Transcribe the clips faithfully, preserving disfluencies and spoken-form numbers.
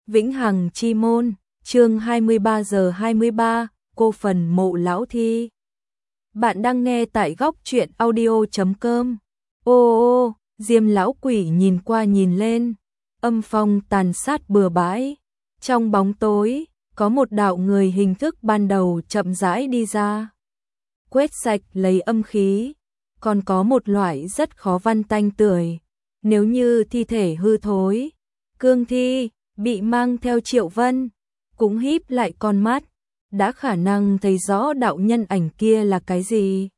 Vĩnh Hằng Chi Môn, chương hai mươi ba giờ hai mươi ba, cô phần mộ lão thi. Bạn đang nghe tại góc truyện audio chấm com. Ô ô, Diêm lão quỷ nhìn qua nhìn lên, âm phong tàn sát bừa bãi. Trong bóng tối, có một đạo người hình thức ban đầu chậm rãi đi ra. Quét sạch lấy âm khí, còn có một loại rất khó văn tanh tưởi. Nếu như thi thể hư thối, cương thi bị mang theo Triệu Vân, cũng híp lại con mắt, đã khả năng thấy rõ đạo nhân ảnh kia là cái gì.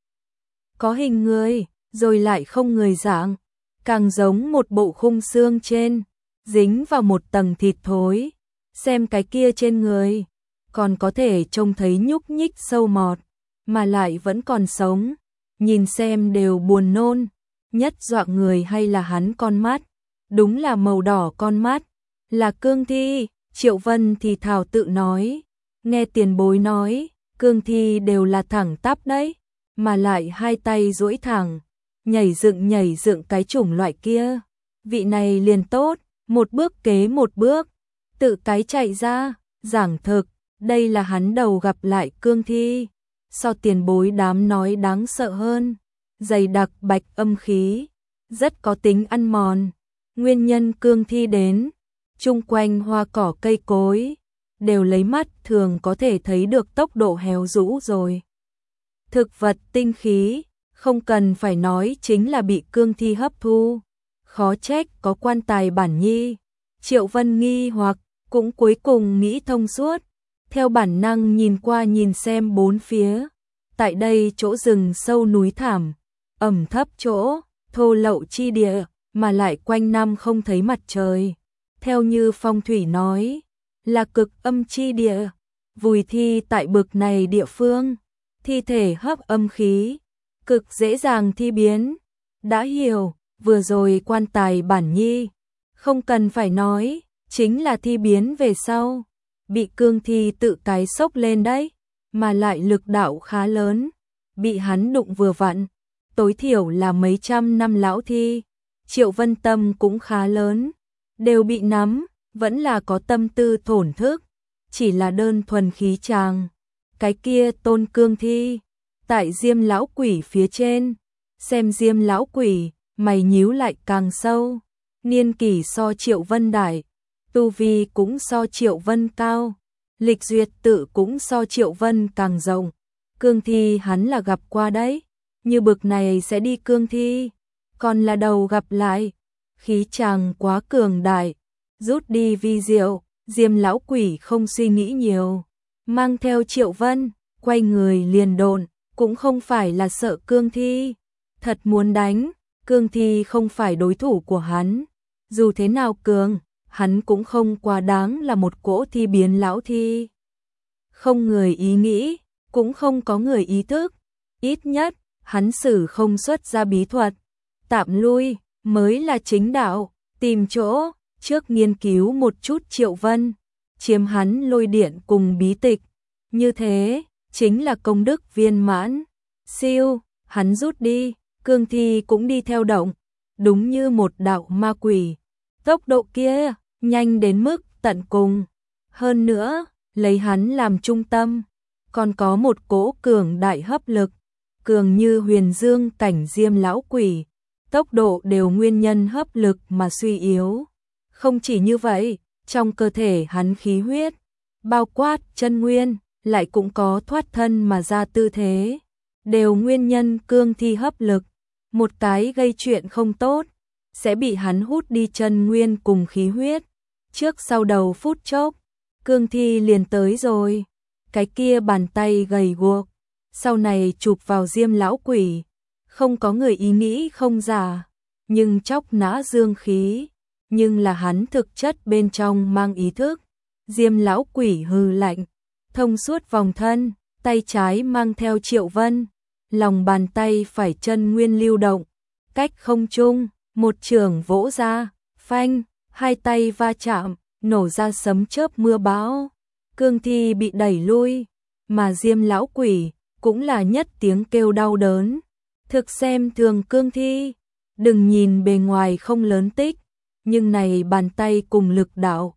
Có hình người, rồi lại không người dạng, càng giống một bộ khung xương trên, dính vào một tầng thịt thối. Xem cái kia trên người, còn có thể trông thấy nhúc nhích sâu mọt, mà lại vẫn còn sống, nhìn xem đều buồn nôn. Nhất dọa người hay là hắn con mắt, đúng là màu đỏ con mắt, là cương thi. Triệu Vân thì thào tự nói, nghe tiền bối nói, cương thi đều là thẳng tắp đấy, mà lại hai tay duỗi thẳng, nhảy dựng nhảy dựng cái chủng loại kia. Vị này liền tốt, một bước kế một bước, tự cái chạy ra, giảng thực, đây là hắn đầu gặp lại cương thi, so tiền bối đám nói đáng sợ hơn, dày đặc bạch âm khí, rất có tính ăn mòn. Nguyên nhân cương thi đến, chung quanh hoa cỏ cây cối, đều lấy mắt thường có thể thấy được tốc độ héo rũ rồi. Thực vật tinh khí, không cần phải nói chính là bị cương thi hấp thu. Khó trách có quan tài bản nhi. Triệu Vân nghi hoặc, cũng cuối cùng nghĩ thông suốt. Theo bản năng nhìn qua nhìn xem bốn phía. Tại đây chỗ rừng sâu núi thảm, ẩm thấp chỗ, thô lậu chi địa, mà lại quanh năm không thấy mặt trời. Theo như phong thủy nói, là cực âm chi địa, vùi thi tại bực này địa phương, thi thể hấp âm khí, cực dễ dàng thi biến. Đã hiểu, vừa rồi quan tài bản nhi, không cần phải nói, chính là thi biến về sau, bị cương thi tự cái sốc lên đấy, mà lại lực đạo khá lớn, bị hắn đụng vừa vặn, tối thiểu là mấy trăm năm lão thi. Triệu Vân tâm cũng khá lớn, đều bị nắm, vẫn là có tâm tư thổn thức, chỉ là đơn thuần khí tràng. Cái kia tôn cương thi, tại Diêm lão quỷ phía trên, xem Diêm lão quỷ, mày nhíu lại càng sâu, niên kỷ so Triệu Vân đại, tu vi cũng so Triệu Vân cao, lịch duyệt tự cũng so Triệu Vân càng rộng. Cương thi hắn là gặp qua đấy, như bực này sẽ đi cương thi, còn là đầu gặp lại, khí chàng quá cường đại, rút đi vi diệu. Diêm lão quỷ không suy nghĩ nhiều, mang theo Triệu Vân, quay người liền độn, cũng không phải là sợ cương thi, thật muốn đánh, cương thi không phải đối thủ của hắn, dù thế nào cường, hắn cũng không quá đáng là một cỗ thi biến lão thi. Không người ý nghĩ, cũng không có người ý thức, ít nhất, hắn xử không xuất ra bí thuật, tạm lui, mới là chính đạo. Tìm chỗ, trước nghiên cứu một chút Triệu Vân, chiếm hắn lôi điện cùng bí tịch, như thế, chính là công đức viên mãn. Siêu, hắn rút đi, cương thi cũng đi theo động, đúng như một đạo ma quỷ, tốc độ kia, nhanh đến mức tận cùng. Hơn nữa, lấy hắn làm trung tâm, còn có một cỗ cường đại hấp lực, cường như huyền dương cảnh Diêm lão quỷ, tốc độ đều nguyên nhân hấp lực mà suy yếu. Không chỉ như vậy, trong cơ thể hắn khí huyết, bao quát chân nguyên, lại cũng có thoát thân mà ra tư thế, đều nguyên nhân cương thi hấp lực. Một cái gây chuyện không tốt, sẽ bị hắn hút đi chân nguyên cùng khí huyết. Trước sau đầu phút chốc, cương thi liền tới rồi, cái kia bàn tay gầy guộc, sau này chụp vào Diêm lão quỷ, không có người ý nghĩ không giả, nhưng chóc nã dương khí, nhưng là hắn thực chất bên trong mang ý thức. Diêm lão quỷ hừ lạnh, thông suốt vòng thân, tay trái mang theo Triệu Vân, lòng bàn tay phải chân nguyên lưu động, cách không trung, một chưởng vỗ ra, phanh, hai tay va chạm, nổ ra sấm chớp mưa bão. Cương thi bị đẩy lui, mà Diêm lão quỷ cũng là nhất tiếng kêu đau đớn. Thực xem thường cương thi, đừng nhìn bề ngoài không lớn tích, nhưng này bàn tay cùng lực đạo,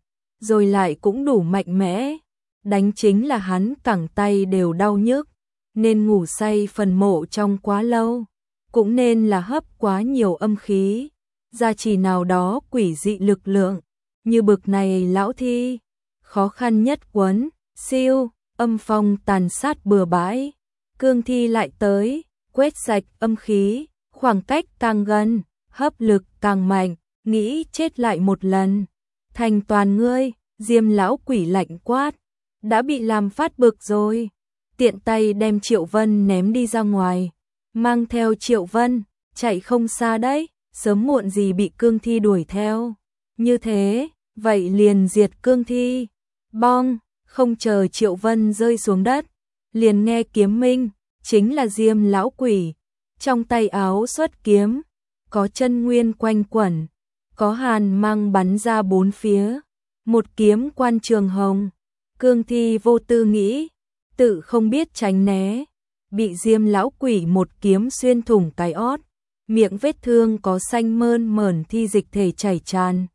rồi lại cũng đủ mạnh mẽ. Đánh chính là hắn cẳng tay đều đau nhức, nên ngủ say phần mộ trong quá lâu, cũng nên là hấp quá nhiều âm khí, gia trì nào đó quỷ dị lực lượng, như bực này lão thi, khó khăn nhất quấn, siêu, âm phong tàn sát bừa bãi, cương thi lại tới, quét sạch âm khí, khoảng cách càng gần, hấp lực càng mạnh, nghĩ chết lại một lần, thành toàn ngươi, Diêm lão quỷ lạnh quát, đã bị làm phát bực rồi, tiện tay đem Triệu Vân ném đi ra ngoài, mang theo Triệu Vân, chạy không xa đấy, sớm muộn gì bị cương thi đuổi theo, như thế, vậy liền diệt cương thi, bong, không chờ Triệu Vân rơi xuống đất, liền nghe kiếm minh, chính là Diêm lão quỷ, trong tay áo xuất kiếm, có chân nguyên quanh quẩn, có hàn mang bắn ra bốn phía, một kiếm quan trường hồng, cương thi vô tư nghĩ, tự không biết tránh né, bị Diêm lão quỷ một kiếm xuyên thủng cái ót, miệng vết thương có xanh mơn mởn thi dịch thể chảy tràn,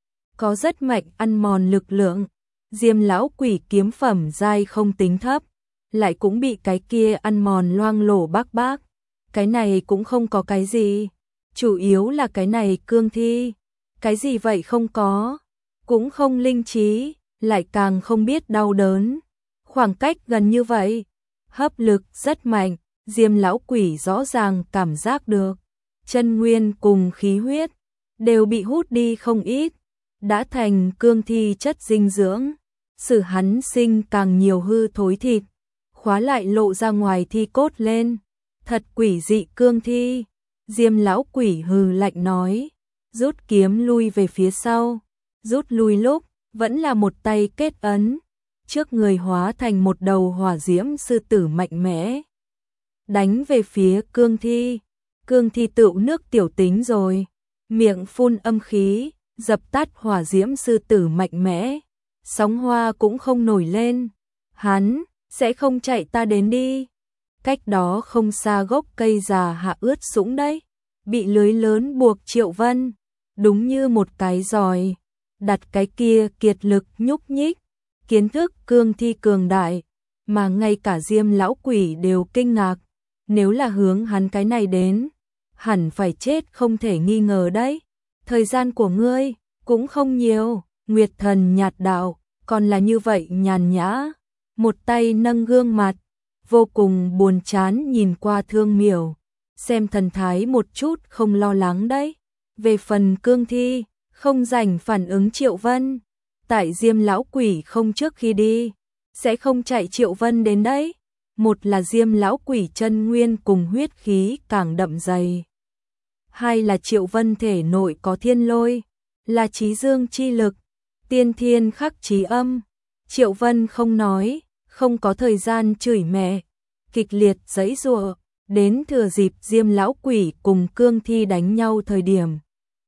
có rất mạnh ăn mòn lực lượng, Diêm lão quỷ kiếm phẩm giai không tính thấp, lại cũng bị cái kia ăn mòn loang lổ bác bác, cái này cũng không có cái gì, chủ yếu là cái này cương thi, cái gì vậy không có, cũng không linh trí, lại càng không biết đau đớn, khoảng cách gần như vậy, hấp lực rất mạnh, Diêm lão quỷ rõ ràng cảm giác được, chân nguyên cùng khí huyết đều bị hút đi không ít, đã thành cương thi chất dinh dưỡng,使hắn sinh càng nhiều hư thối thịt, khóa lại lộ ra ngoài thi cốt lên, thật quỷ dị cương thi, Diêm lão quỷ hừ lạnh nói, rút kiếm lui về phía sau, rút lui lúc, vẫn là một tay kết ấn, trước người hóa thành một đầu hỏa diễm sư tử mạnh mẽ, đánh về phía cương thi, cương thi tựu nước tiểu tính rồi, miệng phun âm khí, dập tắt hỏa diễm sư tử mạnh mẽ, sóng hoa cũng không nổi lên, hắn, sẽ không chạy ta đến đi, cách đó không xa gốc cây già hạ ướt sũng đấy, bị lưới lớn buộc Triệu Vân, đúng như một cái giòi, đặt cái kia kiệt lực nhúc nhích, kiến thức cương thi cường đại, mà ngay cả Diêm lão quỷ đều kinh ngạc, nếu là hướng hắn cái này đến, hẳn phải chết không thể nghi ngờ đấy, thời gian của ngươi cũng không nhiều, Nguyệt Thần nhạt đạo, còn là như vậy nhàn nhã, một tay nâng gương mặt, vô cùng buồn chán nhìn qua Thương Miểu, xem thần thái một chút không lo lắng đấy, về phần cương thi, không rảnh phản ứng Triệu Vân, tại Diêm lão quỷ không trước khi đi, sẽ không chạy Triệu Vân đến đấy, một là Diêm lão quỷ chân nguyên cùng huyết khí càng đậm dày, hai là Triệu Vân thể nội có thiên lôi, là trí dương chi lực, tiên thiên khắc trí âm, Triệu Vân không nói, không có thời gian chửi mẹ, kịch liệt giãy giụa, đến thừa dịp Diêm lão quỷ cùng cương thi đánh nhau thời điểm,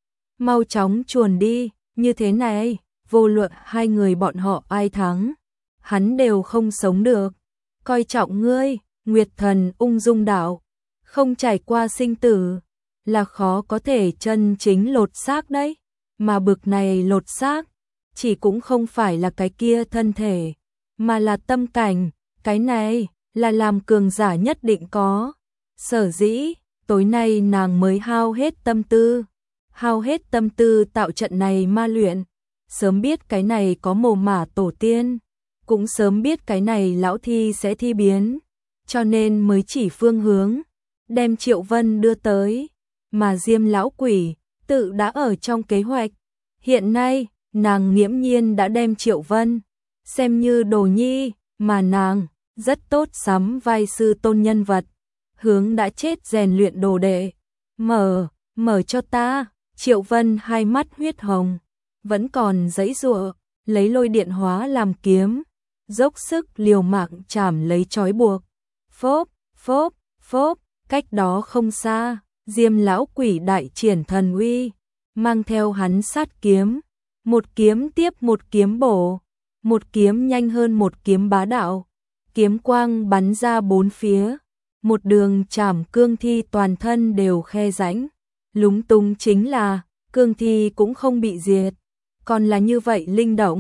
mau chóng chuồn đi, như thế này, vô luận hai người bọn họ ai thắng, hắn đều không sống được, coi trọng ngươi, Nguyệt Thần ung dung đạo, không trải qua sinh tử, là khó có thể chân chính lột xác đấy, mà bực này lột xác, chỉ cũng không phải là cái kia thân thể, mà là tâm cảnh, cái này là làm cường giả nhất định có, sở dĩ, tối nay nàng mới hao hết tâm tư, hao hết tâm tư tạo trận này ma luyện, sớm biết cái này có mồ mả tổ tiên, cũng sớm biết cái này lão thi sẽ thi biến, cho nên mới chỉ phương hướng, đem Triệu Vân đưa tới, mà Diêm lão quỷ, tự đã ở trong kế hoạch, hiện nay, nàng nghiễm nhiên đã đem Triệu Vân, xem như đồ nhi, mà nàng, rất tốt sắm vai sư tôn nhân vật, hướng đã chết rèn luyện đồ đệ, mở, mở cho ta, Triệu Vân hai mắt huyết hồng, vẫn còn giãy giụa, lấy lôi điện hóa làm kiếm, dốc sức liều mạng chảm lấy trói buộc, phốp, phốp, phốp, cách đó không xa, Diêm lão quỷ đại triển thần uy, mang theo hắn sát kiếm, một kiếm tiếp một kiếm bổ, một kiếm nhanh hơn một kiếm bá đạo, kiếm quang bắn ra bốn phía, một đường chảm cương thi toàn thân đều khe rãnh, lúng túng chính là, cương thi cũng không bị diệt, còn là như vậy linh động,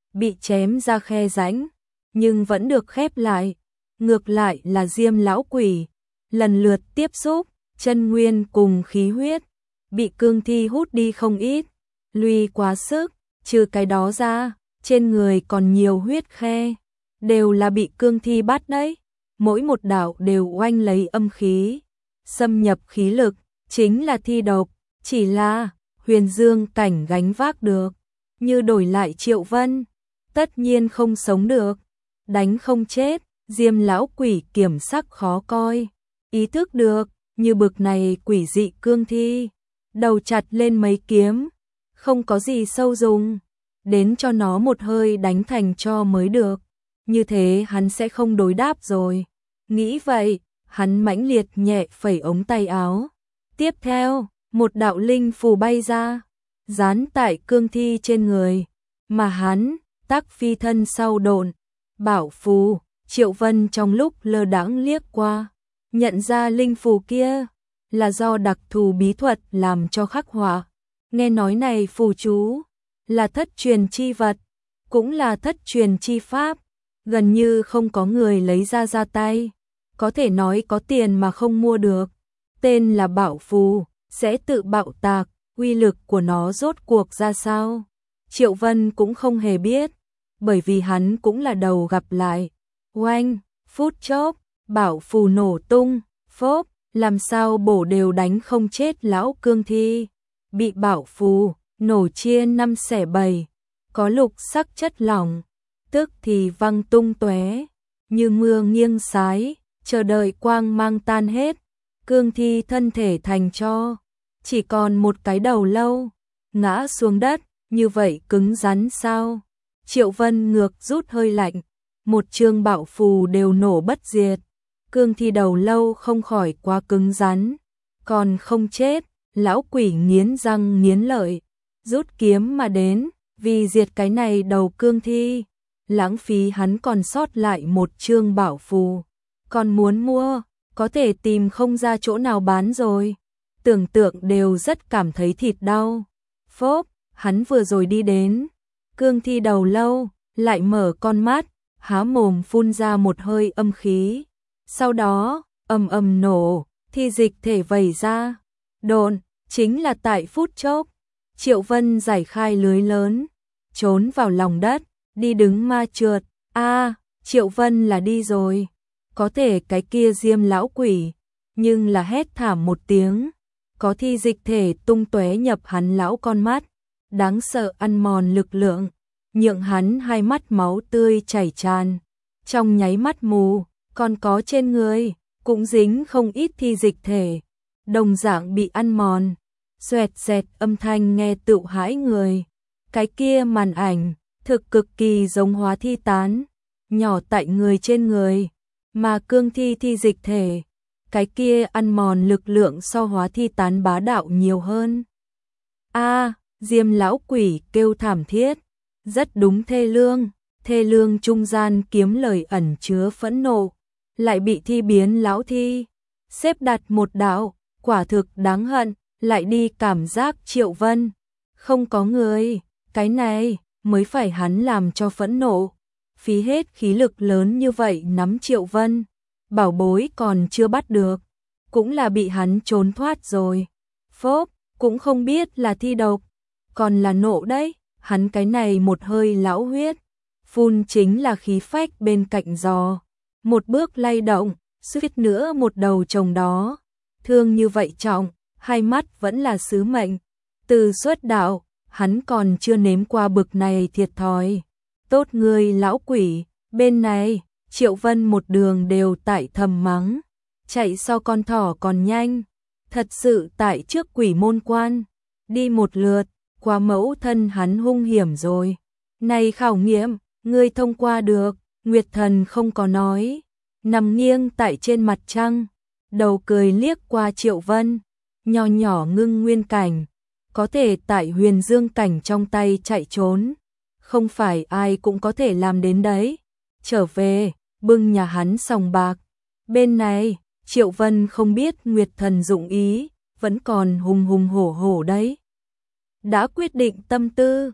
bị chém ra khe rãnh, nhưng vẫn được khép lại. Ngược lại là Diêm lão quỷ, lần lượt tiếp xúc, chân nguyên cùng khí huyết, bị cương thi hút đi không ít, lùi quá sức, trừ cái đó ra, trên người còn nhiều huyết khe, đều là bị cương thi bắt đấy, mỗi một đạo đều oanh lấy âm khí, xâm nhập khí lực, chính là thi độc, chỉ là Huyền Dương cảnh gánh vác được, như đổi lại Triệu Vân, tất nhiên không sống được, đánh không chết, Diêm lão quỷ kiểm sắc khó coi, ý thức được, như bực này quỷ dị cương thi, đầu chặt lên mấy kiếm, không có gì sâu dùng, đến cho nó một hơi đánh thành cho mới được, như thế hắn sẽ không đối đáp rồi. Nghĩ vậy, hắn mãnh liệt nhẹ phẩy ống tay áo. Tiếp theo, một đạo linh phù bay ra, dán tại cương thi trên người, mà hắn tác phi thân sau độn, bảo phù. Triệu Vân trong lúc lơ đãng liếc qua, nhận ra linh phù kia là do đặc thù bí thuật làm cho khắc họa. Nghe nói này phù chú là thất truyền chi vật, cũng là thất truyền chi pháp, gần như không có người lấy ra ra tay, có thể nói có tiền mà không mua được. Tên là bảo phù, sẽ tự bạo tạc, uy lực của nó rốt cuộc ra sao? Triệu Vân cũng không hề biết, bởi vì hắn cũng là đầu gặp lại. Oanh, phút chốc, bảo phù nổ tung, phốp, làm sao bổ đều đánh không chết lão cương thi. Bị bảo phù, nổ chia năm xẻ bảy, có lục sắc chất lỏng, tức thì văng tung tóe, như mưa nghiêng sái, chờ đợi quang mang tan hết. Cương thi thân thể thành tro, chỉ còn một cái đầu lâu, ngã xuống đất, như vậy cứng rắn sao? Triệu Vân ngược rút hơi lạnh, một chương bảo phù đều nổ bất diệt, cương thi đầu lâu không khỏi quá cứng rắn, còn không chết, lão quỷ nghiến răng nghiến lợi, rút kiếm mà đến, vì diệt cái này đầu cương thi, lãng phí hắn còn sót lại một chương bảo phù, còn muốn mua, có thể tìm không ra chỗ nào bán rồi, tưởng tượng đều rất cảm thấy thịt đau. Phốp, hắn vừa rồi đi đến, cương thi đầu lâu, lại mở con mắt, há mồm phun ra một hơi âm khí, sau đó, ầm ầm nổ, thi dịch thể vẩy ra, độn, chính là tại phút chốc, Triệu Vân giải khai lưới lớn, trốn vào lòng đất, đi đứng ma trượt, a Triệu Vân là đi rồi, có thể cái kia Diêm lão quỷ, nhưng là hét thảm một tiếng, có thi dịch thể tung tóe nhập hắn lão con mắt, đáng sợ ăn mòn lực lượng, nhượng hắn hai mắt máu tươi chảy tràn, trong nháy mắt mù, còn có trên người, cũng dính không ít thi dịch thể, đồng dạng bị ăn mòn, xoẹt xẹt âm thanh nghe tựu hãi người, cái kia màn ảnh, thực cực kỳ giống hóa thi tán, nhỏ tại người trên người, mà cương thi thi dịch thể, cái kia ăn mòn lực lượng so hóa thi tán bá đạo nhiều hơn. A, Diêm lão quỷ kêu thảm thiết, rất đúng thê lương, thê lương trung gian kiếm lời ẩn chứa phẫn nộ, lại bị thi biến lão thi, xếp đặt một đạo, quả thực đáng hận, lại đi cảm giác Triệu Vân, không có người, cái này mới phải hắn làm cho phẫn nộ, phí hết khí lực lớn như vậy nắm Triệu Vân, bảo bối còn chưa bắt được, cũng là bị hắn trốn thoát rồi. Phốp, cũng không biết là thi độc, còn là nộ đấy, hắn cái này một hơi lão huyết, phun chính là khí phách bên cạnh giò, một bước lay động, suýt nữa một đầu chồng đó, thương như vậy trọng, hai mắt vẫn là sứ mệnh, từ xuất đạo, hắn còn chưa nếm qua bực này thiệt thòi. Tốt người lão quỷ, bên này, Triệu Vân một đường đều tại thầm mắng, chạy sau con thỏ còn nhanh, thật sự tại trước quỷ môn quan, đi một lượt, qua mẫu thân hắn hung hiểm rồi. Này khảo nghiệm, ngươi thông qua được, Nguyệt Thần không có nói, nằm nghiêng tại trên mặt trăng, đầu cười liếc qua Triệu Vân, nhỏ nhỏ ngưng nguyên cảnh, có thể tại huyền dương cảnh trong tay chạy trốn, không phải ai cũng có thể làm đến đấy. Trở về, bưng nhà hắn sòng bạc. Bên này, Triệu Vân không biết Nguyệt Thần dụng ý, vẫn còn hùng hùng hổ hổ đấy. Đã quyết định tâm tư,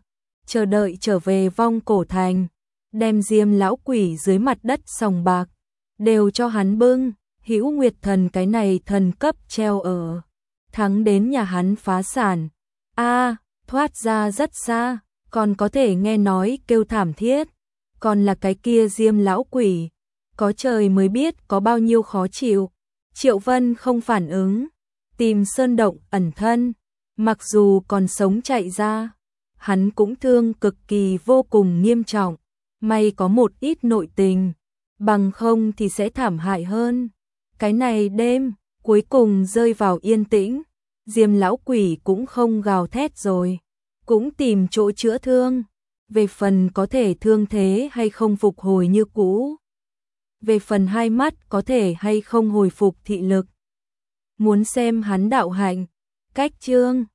chờ đợi trở về vong cổ thành, đem Diêm lão quỷ dưới mặt đất sòng bạc đều cho hắn bưng. Hữu Nguyệt Thần cái này thần cấp treo ở, thắng đến nhà hắn phá sản. A, thoát ra rất xa, còn có thể nghe nói kêu thảm thiết, còn là cái kia Diêm lão quỷ, có trời mới biết có bao nhiêu khó chịu. Triệu Vân không phản ứng, tìm sơn động ẩn thân, mặc dù còn sống chạy ra, hắn cũng thương cực kỳ vô cùng nghiêm trọng, may có một ít nội tình, bằng không thì sẽ thảm hại hơn. Cái này đêm, cuối cùng rơi vào yên tĩnh, Diêm lão quỷ cũng không gào thét rồi, cũng tìm chỗ chữa thương, về phần có thể thương thế hay không phục hồi như cũ, về phần hai mắt có thể hay không hồi phục thị lực. Muốn xem hắn đạo hạnh, cách chương